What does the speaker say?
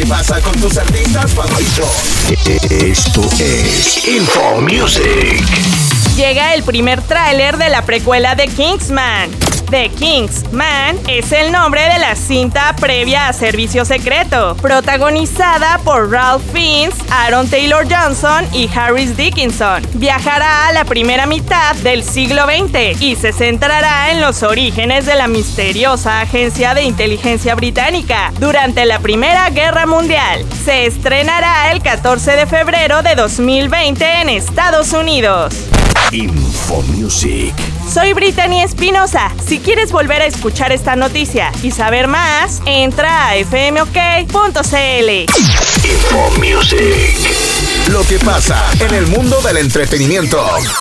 que pasa con tus artistas favoritos. Esto es Info Music. Llega el primer tráiler de la precuela de Kingsman. The Kingsman es el nombre de la cinta previa a Servicio Secreto, protagonizada por Ralph Fiennes, Aaron Taylor Johnson y Harris Dickinson. Viajará a la primera mitad del siglo XX y se centrará en los orígenes de la misteriosa agencia de inteligencia británica durante la Primera Guerra Mundial. Se estrenará el 14 de febrero de 2020 en Estados Unidos. Info Music. Soy Brittany Espinosa. Si quieres volver a escuchar esta noticia y saber más, entra a fmok.cl. Info Music. Lo que pasa en el mundo del entretenimiento.